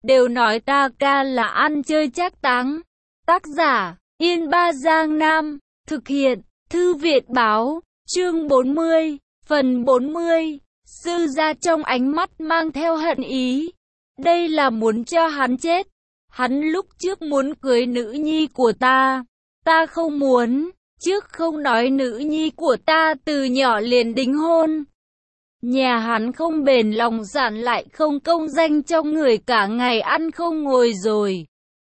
đều nói ta ca là ăn chơi trác táng. Tác giả, Yên Ba Giang Nam, thực hiện, Thư viện báo, chương 40, phần 40, sư gia trong ánh mắt mang theo hận ý. Đây là muốn cho hắn chết. Hắn lúc trước muốn cưới nữ nhi của ta không muốn, trước không nói nữ nhi của ta từ nhỏ liền đính hôn. Nhà hắn không bền lòng giản lại không công danh trong người cả ngày ăn không ngồi rồi.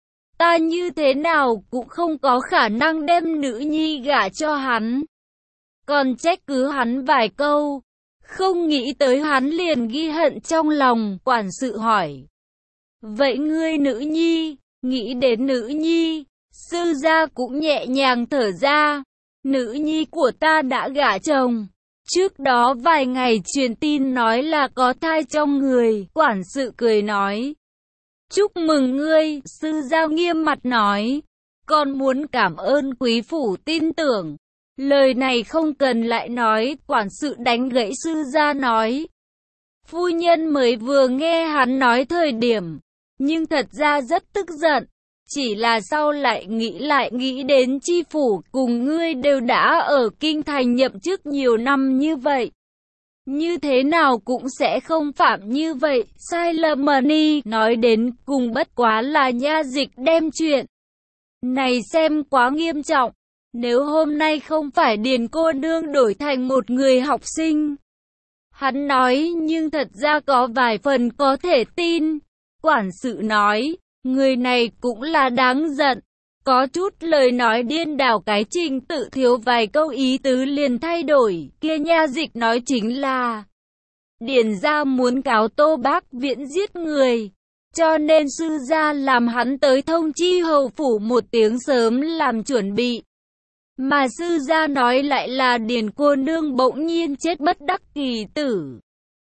Ta như thế nào cũng không có khả năng đem nữ nhi gả cho hắn. Còn trách cứ hắn vài câu, không nghĩ tới hắn liền ghi hận trong lòng. Quản sự hỏi, vậy ngươi nữ nhi? Nghĩ đến nữ nhi, sư gia cũng nhẹ nhàng thở ra. Nữ nhi của ta đã gả chồng. Trước đó vài ngày truyền tin nói là có thai trong người. Quản sự cười nói, chúc mừng ngươi. Sư gia nghiêm mặt nói, con muốn cảm ơn quý phủ tin tưởng. Lời này không cần lại nói. Quản sự đánh gãy sư gia nói, phu nhân mới vừa nghe hắn nói thời điểm, nhưng thật ra rất tức giận. Chỉ là sau lại nghĩ đến chi phủ cùng ngươi đều đã ở kinh thành nhậm chức nhiều năm như vậy. Như thế nào cũng sẽ không phạm như vậy. Sai lầm đi. Nói đến cùng bất quá là nha dịch đem chuyện này xem quá nghiêm trọng. Nếu hôm nay không phải Điền cô nương đổi thành một người học sinh. Hắn nói nhưng thật ra có vài phần có thể tin. Quản sự nói, người này cũng là đáng giận. Có chút lời nói điên đảo, cái trình tự thiếu vài câu ý tứ liền thay đổi. Kia nha dịch nói chính là Điền gia muốn cáo Tô Bác Viễn giết người, cho nên sư gia làm hắn tới thông chi hầu phủ một tiếng sớm làm chuẩn bị. Mà sư gia nói lại là Điền cô nương bỗng nhiên chết bất đắc kỳ tử.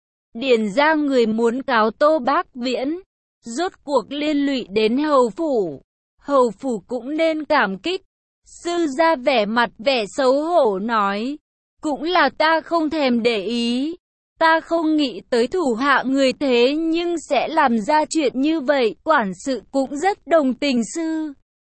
Điền gia người muốn cáo Tô Bác Viễn, rốt cuộc liên lụy đến hầu phủ. Hầu phủ cũng nên cảm kích. Sư gia vẻ mặt vẻ xấu hổ nói, cũng là ta không thèm để ý. Ta không nghĩ tới thủ hạ người thế nhưng sẽ làm ra chuyện như vậy. Quản sự cũng rất đồng tình sư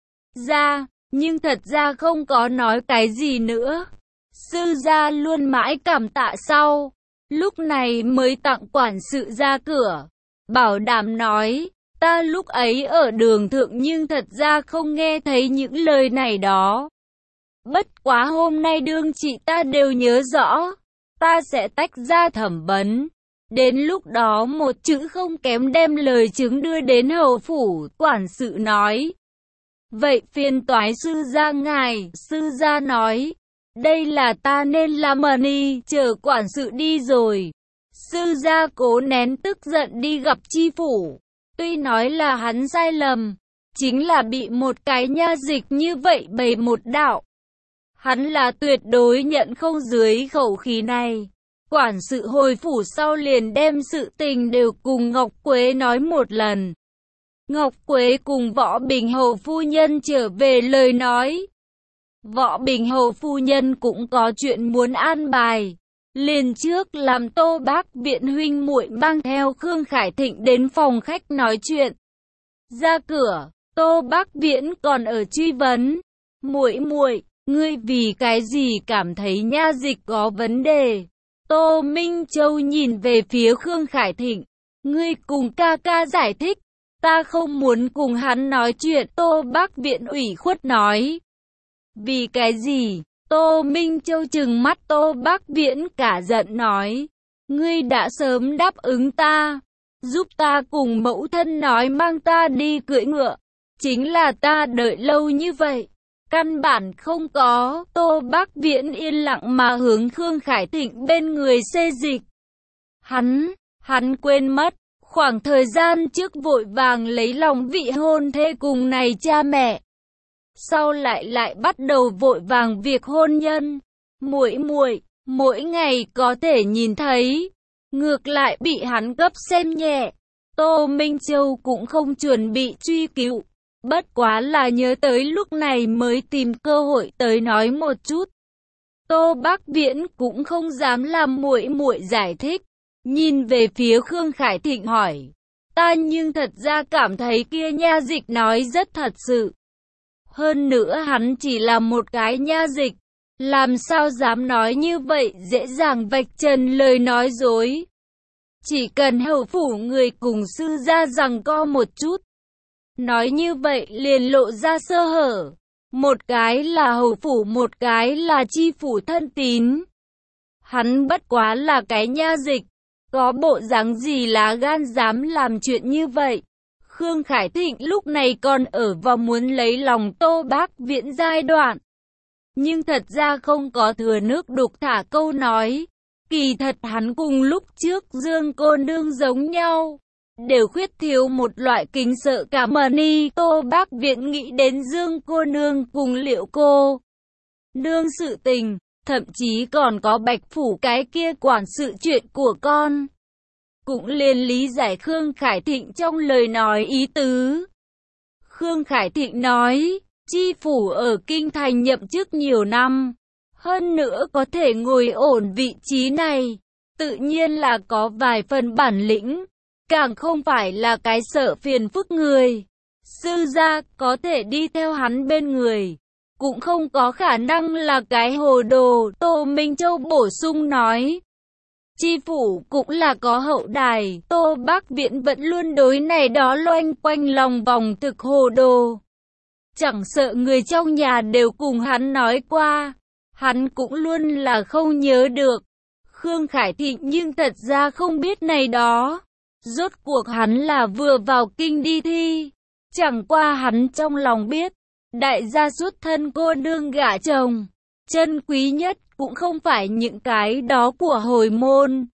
gia, nhưng thật ra không có nói cái gì nữa. Sư gia luôn mãi cảm tạ sau, lúc này mới tặng quản sự ra cửa, bảo đảm nói, ta lúc ấy ở đường thượng nhưng thật ra không nghe thấy những lời này đó. Bất quá hôm nay đương chị ta đều nhớ rõ, ta sẽ tách ra thẩm vấn. Đến lúc đó một chữ không kém đem lời chứng đưa đến hầu phủ. Quản sự nói, vậy phiền toái sư gia ngài. Sư gia nói, đây là ta nên làm đi. Chờ quản sự đi rồi, sư gia cố nén tức giận đi gặp chi phủ. Tuy nói là hắn sai lầm, chính là bị một cái nha dịch như vậy bày một đạo. Hắn là tuyệt đối nhận không dưới khẩu khí này. Quản sự hồi phủ sau liền đem sự tình đều cùng Ngọc Quế nói một lần. Ngọc Quế cùng Võ Bình Hầu phu nhân trở về lời nói. Võ Bình Hầu phu nhân cũng có chuyện muốn an bài. Liền trước làm Tô Bác Viễn huynh muội mang theo Khương Khải Thịnh đến phòng khách nói chuyện. Ra cửa, Tô Bác Viễn còn ở truy vấn. Muội muội, ngươi vì cái gì cảm thấy nha dịch có vấn đề? Tô Minh Châu nhìn về phía Khương Khải Thịnh. Ngươi cùng ca ca giải thích. Ta không muốn cùng hắn nói chuyện. Tô Bác Viễn ủy khuất nói. Vì cái gì? Tô Minh Châu trừng mắt Tô Bác Viễn cả giận nói. Ngươi đã sớm đáp ứng ta, giúp ta cùng mẫu thân nói mang ta đi cưỡi ngựa. Chính là ta đợi lâu như vậy, căn bản không có. Tô Bác Viễn yên lặng mà hướng Khương Khải Thịnh bên người xê dịch. Hắn quên mất, khoảng thời gian trước vội vàng lấy lòng vị hôn thê cùng này cha mẹ. Sau lại bắt đầu vội vàng việc hôn nhân. Muội muội, mỗi ngày có thể nhìn thấy, ngược lại bị hắn gấp xem nhẹ. Tô Minh Châu cũng không chuẩn bị truy cứu, bất quá là nhớ tới lúc này mới tìm cơ hội tới nói một chút. Tô Bác Viễn cũng không dám làm muội muội giải thích, nhìn về phía Khương Khải Thịnh hỏi, Ta nhưng thật ra cảm thấy kia nha dịch nói rất thật sự. Hơn nữa hắn chỉ là một cái nha dịch, làm sao dám nói như vậy, dễ dàng vạch trần lời nói dối. Chỉ cần hầu phủ người cùng sư gia giằng co một chút, nói như vậy liền lộ ra sơ hở. Một cái là hầu phủ, một cái là chi phủ thân tín. Hắn bất quá là cái nha dịch, có bộ dáng gì lá gan dám làm chuyện như vậy. Khương Khải Thịnh lúc này còn ở vào muốn lấy lòng Tô Bác Viễn giai đoạn. Nhưng thật ra không có thừa nước đục thả câu nói. Kỳ thật hắn cùng lúc trước Dương cô nương giống nhau, đều khuyết thiếu một loại kính sợ cảm ơn. Tô Bác Viễn nghĩ đến Dương cô nương cùng Liệu cô nương sự tình, thậm chí còn có Bạch phủ cái kia quản sự chuyện của con, cũng liền lý giải Khương Khải Thịnh trong lời nói ý tứ. Khương Khải Thịnh nói, chi phủ ở kinh thành nhậm chức nhiều năm, hơn nữa có thể ngồi ổn vị trí này, tự nhiên là có vài phần bản lĩnh, càng không phải là cái sợ phiền phức người. Sư gia có thể đi theo hắn bên người, cũng không có khả năng là cái hồ đồ. Tô Minh Châu bổ sung nói, chi phủ cũng là có hậu đài. Tô Bác Viễn vẫn luôn đối này đó loanh quanh lòng vòng thực hồ đồ. Chẳng sợ người trong nhà đều cùng hắn nói qua, hắn cũng luôn là không nhớ được. Khương Khải Thịnh nhưng thật ra không biết này đó. Rốt cuộc hắn là vừa vào kinh đi thi. Chẳng qua hắn trong lòng biết, đại gia xuất thân cô nương gả chồng, chân quý nhất cũng không phải những cái đó của hồi môn,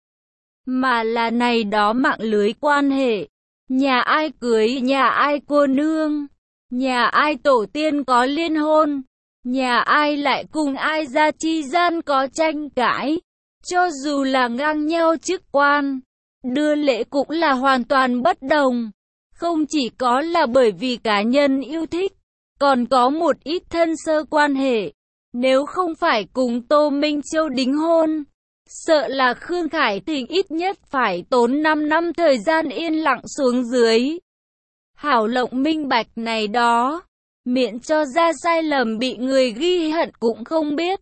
mà là này đó mạng lưới quan hệ. Nhà ai cưới nhà ai cô nương, nhà ai tổ tiên có liên hôn, nhà ai lại cùng ai ra chi gian có tranh cãi, cho dù là ngang nhau chức quan, đưa lễ cũng là hoàn toàn bất đồng. Không chỉ có là bởi vì cá nhân yêu thích, còn có một ít thân sơ quan hệ. Nếu không phải cùng Tô Minh Châu đính hôn, sợ là Khương Khải Thịnh ít nhất phải tốn 5 năm thời gian yên lặng xuống dưới. Hảo lộng minh bạch này đó, miễn cho ra sai lầm bị người ghi hận cũng không biết.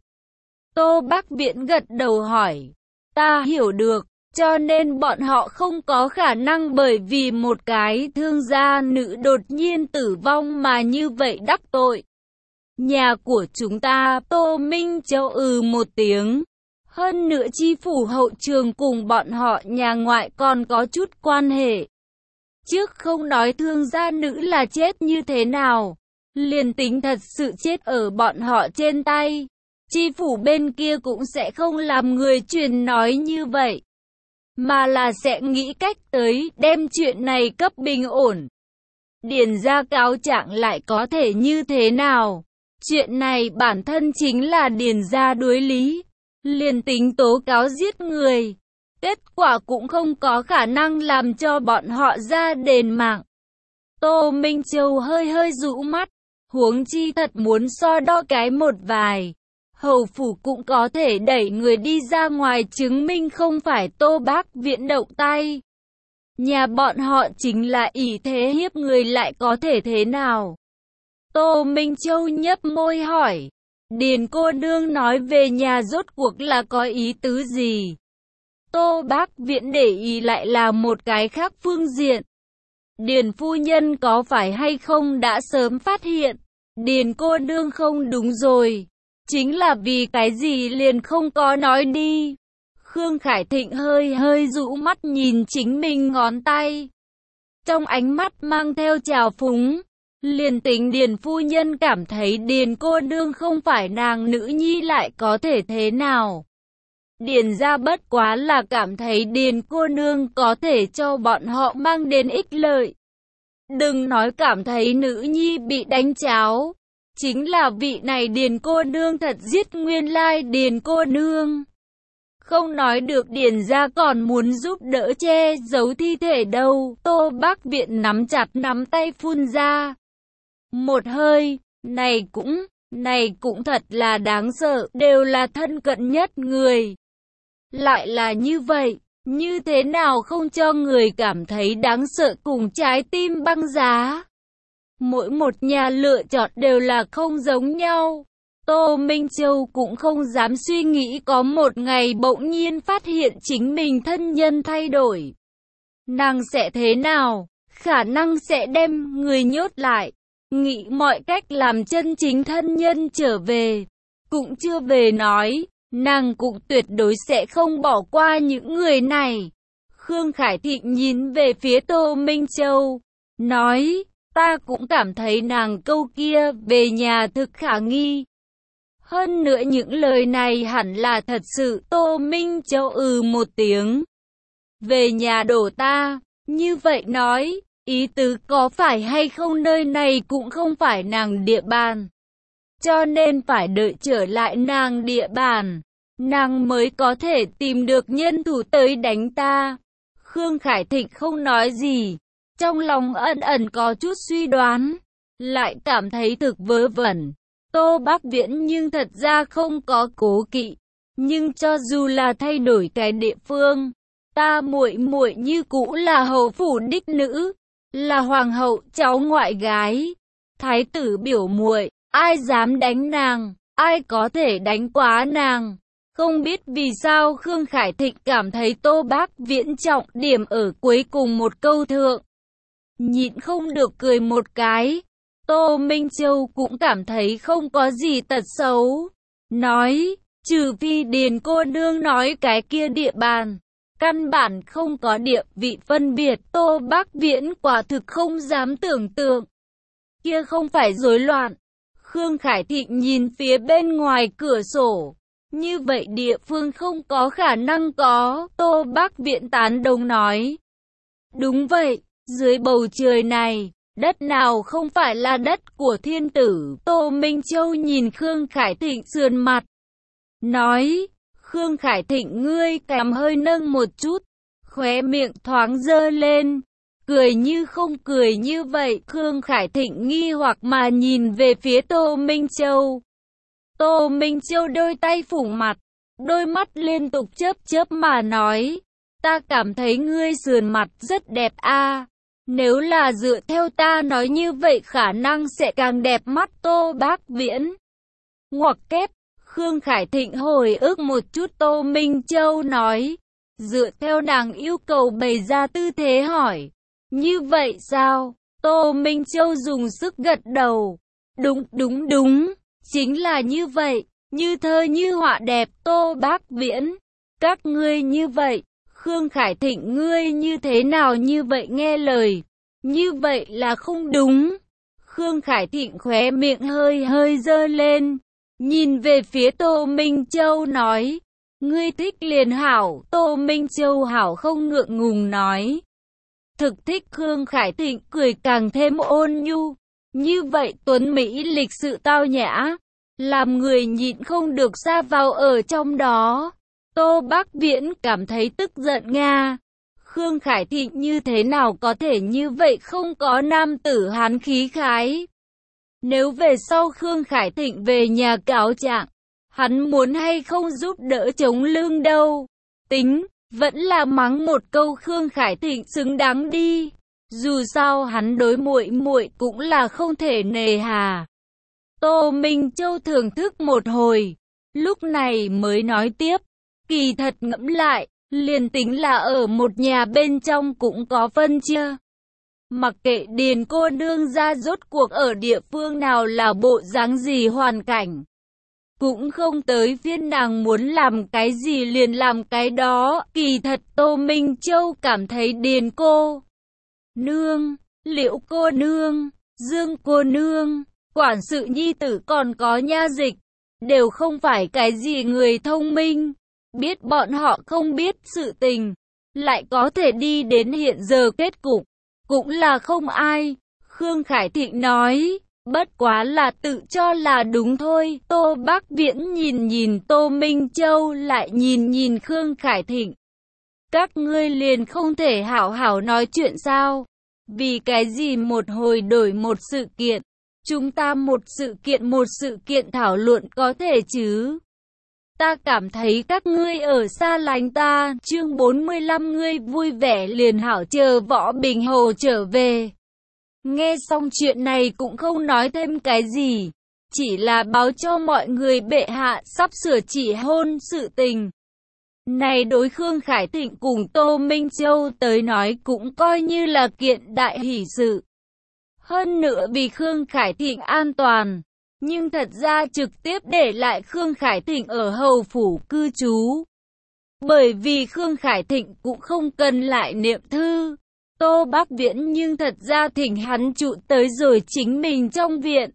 Tô Bác Viễn gật đầu hỏi, ta hiểu được, cho nên bọn họ không có khả năng bởi vì một cái thương gia nữ đột nhiên tử vong mà như vậy đắc tội. Nhà của chúng ta, Tô Minh Châu một tiếng. Hơn nữa chi phủ hậu trường cùng bọn họ nhà ngoại còn có chút quan hệ. Trước không nói thương gia nữ là chết như thế nào, liền tính thật sự chết ở bọn họ trên tay, chi phủ bên kia cũng sẽ không làm người truyền nói như vậy, mà là sẽ nghĩ cách tới đem chuyện này cấp bình ổn. Điền gia cáo trạng lại có thể như thế nào? Chuyện này bản thân chính là Điền gia đối lý, liền tính tố cáo giết người, kết quả cũng không có khả năng làm cho bọn họ ra đền mạng. Tô Minh Châu hơi hơi rũ mắt, huống chi thật muốn so đo cái một vài, hầu phủ cũng có thể đẩy người đi ra ngoài chứng minh không phải Tô Bác Viễn động tay. Nhà bọn họ chính là ỷ thế hiếp người, lại có thể thế nào? Tô Minh Châu nhấp môi hỏi, Điền cô nương nói về nhà rốt cuộc là có ý tứ gì? Tô Bác Viễn để ý lại là một cái khác phương diện. Điền phu nhân có phải hay không đã sớm phát hiện, Điền cô nương không đúng rồi, chính là vì cái gì liền không có nói đi. Khương Khải Thịnh hơi hơi rũ mắt nhìn chính mình ngón tay, trong ánh mắt mang theo trào phúng. Liền tính Điền phu nhân cảm thấy Điền cô nương không phải nàng nữ nhi lại có thể thế nào? Điền gia bất quá là cảm thấy Điền cô nương có thể cho bọn họ mang đến ích lợi. Đừng nói cảm thấy nữ nhi bị đánh cháo, chính là vị này Điền cô nương thật giết nguyên lai Điền cô nương. Không nói được Điền gia còn muốn giúp đỡ che giấu thi thể đâu. Tô Bác Viễn nắm chặt nắm tay phun ra một hơi, này cũng thật là đáng sợ, đều là thân cận nhất người. Lại là như vậy, Như thế nào không cho người cảm thấy đáng sợ cùng trái tim băng giá. Mỗi một nhà lựa chọn đều là không giống nhau. Tô Minh Châu cũng không dám suy nghĩ có một ngày bỗng nhiên phát hiện chính mình thân nhân thay đổi. Nàng sẽ thế nào? Khả năng sẽ đem người nhốt lại. Nghĩ mọi cách làm chân chính thân nhân trở về. Cũng chưa về nói, nàng cũng tuyệt đối sẽ không bỏ qua những người này. Khương Khải Thịnh nhìn về phía Tô Minh Châu, nói, ta cũng cảm thấy nàng câu kia về nhà thực khả nghi. Hơn nữa những lời này hẳn là thật sự. Tô Minh Châu một tiếng. Về nhà đổ ta, như vậy nói, ý tứ có phải hay không nơi này cũng không phải nàng địa bàn. Cho nên phải đợi trở lại nàng địa bàn, nàng mới có thể tìm được nhân thủ tới đánh ta. Khương Khải Thịnh không nói gì, trong lòng ẩn ẩn có chút suy đoán, lại cảm thấy thực vớ vẩn. Tô Bắc Viễn nhưng thật ra không có cố kỵ, nhưng cho dù là thay đổi cái địa phương, ta muội muội như cũ là hầu phủ đích nữ, là hoàng hậu cháu ngoại gái, thái tử biểu muội, ai dám đánh nàng, ai có thể đánh quá nàng. Không biết vì sao Khương Khải Thịnh cảm thấy Tô Bắc Viễn trọng điểm ở cuối cùng một câu thượng. Nhịn không được cười một cái. Tô Minh Châu cũng cảm thấy không có gì tật xấu. Nói, trừ phi Điền cô nương nói cái kia địa bàn, căn bản không có địa vị phân biệt. Tô Bắc Viễn quả thực không dám tưởng tượng. Kia không phải rối loạn. Khương Khải Thịnh nhìn phía bên ngoài cửa sổ. Như vậy địa phương không có khả năng có. Tô Bắc Viễn tán đồng nói. Đúng vậy, dưới bầu trời này, đất nào không phải là đất của thiên tử. Tô Minh Châu nhìn Khương Khải Thịnh sườn mặt. Nói, Khương Khải Thịnh ngươi cằm hơi nâng một chút, khóe miệng thoáng dơ lên. Cười như không cười như vậy. Khương Khải Thịnh nghi hoặc mà nhìn về phía Tô Minh Châu. Tô Minh Châu đôi tay phủ mặt, đôi mắt liên tục chớp chớp mà nói, ta cảm thấy ngươi sườn mặt rất đẹp a. Nếu là dựa theo ta nói như vậy khả năng sẽ càng đẹp mắt. Tô Bắc Viễn ngoặc kép. Khương Khải Thịnh hồi ức một chút. Tô Minh Châu nói, dựa theo nàng yêu cầu bày ra tư thế hỏi, như vậy sao? Tô Minh Châu dùng sức gật đầu, đúng, chính là như vậy, như thơ như họa đẹp. Tô Bắc Viễn, các ngươi như vậy, Khương Khải Thịnh ngươi như thế nào như vậy nghe lời, như vậy là không đúng. Khương Khải Thịnh khóe miệng hơi dơ lên, nhìn về phía Tô Minh Châu nói, ngươi thích liền hảo. Tô Minh Châu hảo không ngượng ngùng nói, thực thích. Khương Khải Thịnh cười càng thêm ôn nhu, như vậy tuấn mỹ lịch sự tao nhã, làm người nhịn không được sa vào ở trong đó. Tô Bắc Viễn cảm thấy tức giận nga. Khương Khải Thịnh như thế nào có thể như vậy, không có nam tử hán khí khái. Nếu về sau Khương Khải Thịnh về nhà cáo trạng, hắn muốn hay không giúp đỡ chống lưng đâu. Tính, vẫn là mắng một câu Khương Khải Thịnh xứng đáng đi. Dù sao hắn đối muội muội cũng là không thể nề hà. Tô Minh Châu thưởng thức một hồi, lúc này mới nói tiếp, kỳ thật ngẫm lại, liền tính là ở một nhà bên trong cũng có phân chia. Mặc kệ Điền cô nương ra rốt cuộc ở địa phương nào là bộ dáng gì hoàn cảnh, cũng không tới phiên nàng muốn làm cái gì liền làm cái đó. Kỳ thật Tô Minh Châu cảm thấy Điền cô nương, Liễu cô nương, Dương cô nương, quản sự nhi tử còn có nha dịch, đều không phải cái gì người thông minh. Biết bọn họ không biết sự tình, lại có thể đi đến hiện giờ kết cục, cũng là không ai. Khương Khải Thịnh nói, bất quá là tự cho là đúng thôi. Tô Bắc Viễn nhìn Tô Minh Châu, lại nhìn Khương Khải Thịnh. Các ngươi liền không thể hảo hảo nói chuyện sao? Vì cái gì một hồi đổi một sự kiện? Chúng ta một sự kiện thảo luận có thể chứ? Ta cảm thấy các ngươi ở xa lánh ta. Chương 45 ngươi vui vẻ liền hảo, chờ Võ Bình Hầu trở về. Nghe xong chuyện này cũng không nói thêm cái gì, chỉ là báo cho mọi người bệ hạ sắp sửa chỉ hôn sự tình. Này đối Khương Khải Thịnh cùng Tô Minh Châu tới nói cũng coi như là kiện đại hỷ sự. Hơn nữa vì Khương Khải Thịnh an toàn, nhưng thật ra trực tiếp để lại Khương Khải Thịnh ở hầu phủ cư trú. Bởi vì Khương Khải Thịnh cũng không cần lại niệm thư, Tô Bác Viễn nhưng thật ra thỉnh hắn trụ tới rồi chính mình trong viện.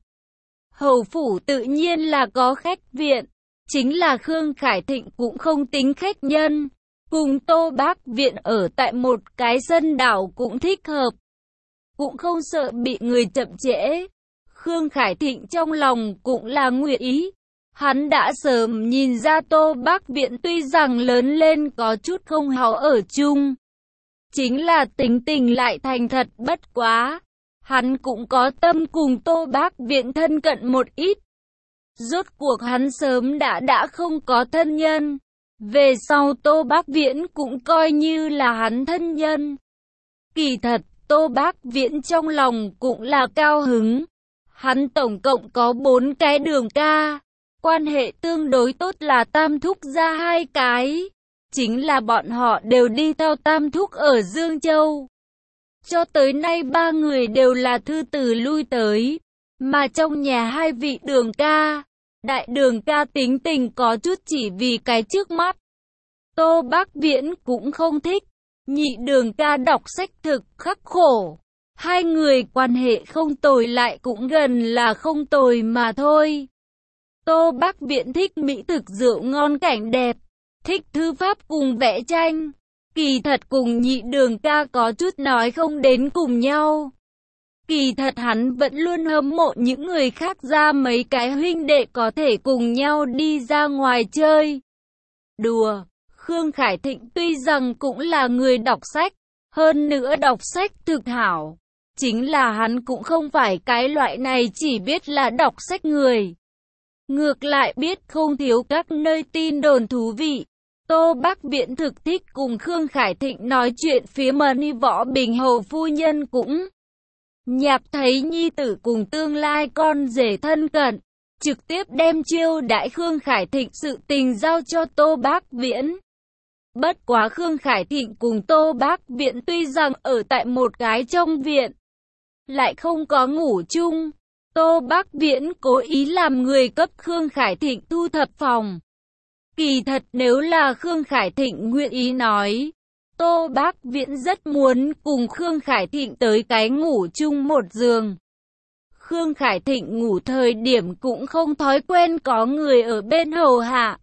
Hầu phủ tự nhiên là có khách viện, chính là Khương Khải Thịnh cũng không tính khách nhân, cùng Tô Bác Viện ở tại một cái sân đảo cũng thích hợp, cũng không sợ bị người chậm trễ. Khương Khải Thịnh trong lòng cũng là nguyện ý, hắn đã sớm nhìn ra Tô Bác Viện tuy rằng lớn lên có chút không hảo ở chung, chính là tính tình lại thành thật bất quá. Hắn cũng có tâm cùng Tô Bác Viện thân cận một ít. Rốt cuộc hắn sớm đã không có thân nhân. Về sau Tô Bác Viễn cũng coi như là hắn thân nhân. Kỳ thật, Tô Bác Viễn trong lòng cũng là cao hứng. Hắn tổng cộng có 4 cái đường ca. Quan hệ tương đối tốt là Tam Thúc ra 2 cái. Chính là bọn họ đều đi theo Tam Thúc ở Dương Châu. Cho tới nay 3 người đều là thư từ lui tới. Mà trong nhà 2 vị đường ca, đại đường ca tính tình có chút chỉ vì cái trước mắt. Tô Bác Viễn cũng không thích. Nhị đường ca đọc sách thực khắc khổ. 2 người quan hệ không tồi lại cũng gần là không tồi mà thôi. Tô Bác Viễn thích mỹ thực rượu ngon cảnh đẹp, thích thư pháp cùng vẽ tranh. Kỳ thật cùng nhị đường ca có chút nói không đến cùng nhau. Kỳ thật hắn vẫn luôn hâm mộ những người khác ra mấy cái huynh đệ có thể cùng nhau đi ra ngoài chơi. Đùa, Khương Khải Thịnh tuy rằng cũng là người đọc sách, hơn nữa đọc sách thực hảo. Chính là hắn cũng không phải cái loại này chỉ biết là đọc sách người. Ngược lại biết không thiếu các nơi tin đồn thú vị. Tô Bác Viễn thực thích cùng Khương Khải Thịnh nói chuyện phía mani Võ Bình Hầu phu nhân cũng nhạc thấy nhi tử cùng tương lai con rể thân cận, trực tiếp đem chiêu đãi Khương Khải Thịnh sự tình giao cho Tô Bác Viễn. Bất quá Khương Khải Thịnh cùng Tô Bác Viễn tuy rằng ở tại một cái trong viện, lại không có ngủ chung. Tô Bác Viễn cố ý làm người cấp Khương Khải Thịnh thu thập phòng. Kỳ thật nếu là Khương Khải Thịnh nguyện ý nói, Tô Bác Viễn rất muốn cùng Khương Khải Thịnh tới cái ngủ chung một giường. Khương Khải Thịnh ngủ thời điểm cũng không thói quen có người ở bên hầu hạ.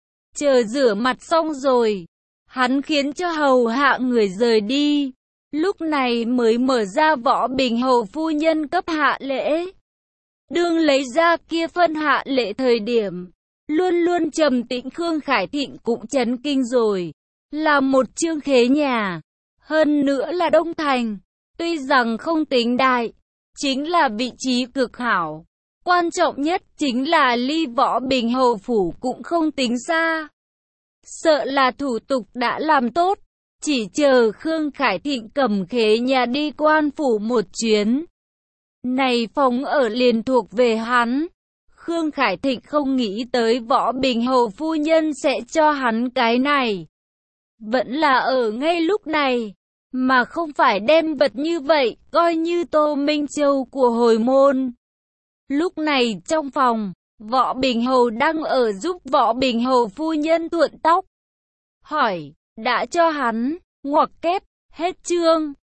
Chờ rửa mặt xong rồi, hắn khiến cho hầu hạ người rời đi. Lúc này mới mở ra Võ Bình Hầu phu nhân cấp hạ lễ. Đương lấy ra kia phân hạ lễ thời điểm, luôn luôn trầm tĩnh Khương Khải Thịnh cũng chấn kinh rồi. Là một trương khế nhà, hơn nữa là Đông Thành, tuy rằng không tính đại, chính là vị trí cực hảo. Quan trọng nhất chính là ly Võ Bình Hầu phủ cũng không tính xa. Sợ là thủ tục đã làm tốt, chỉ chờ Khương Khải Thịnh cầm khế nhà đi quan phủ một chuyến. Này phòng ở liền thuộc về hắn. Khương Khải Thịnh không nghĩ tới Võ Bình Hầu phu nhân sẽ cho hắn cái này. Vẫn là ở ngay lúc này, mà không phải đem vật như vậy, coi như Tô Minh Châu của hồi môn. Lúc này trong phòng, Võ Bình Hầu đang ở giúp Võ Bình Hầu phu nhân thuận tóc. Hỏi, đã cho hắn, ngoặc kép, hết chương.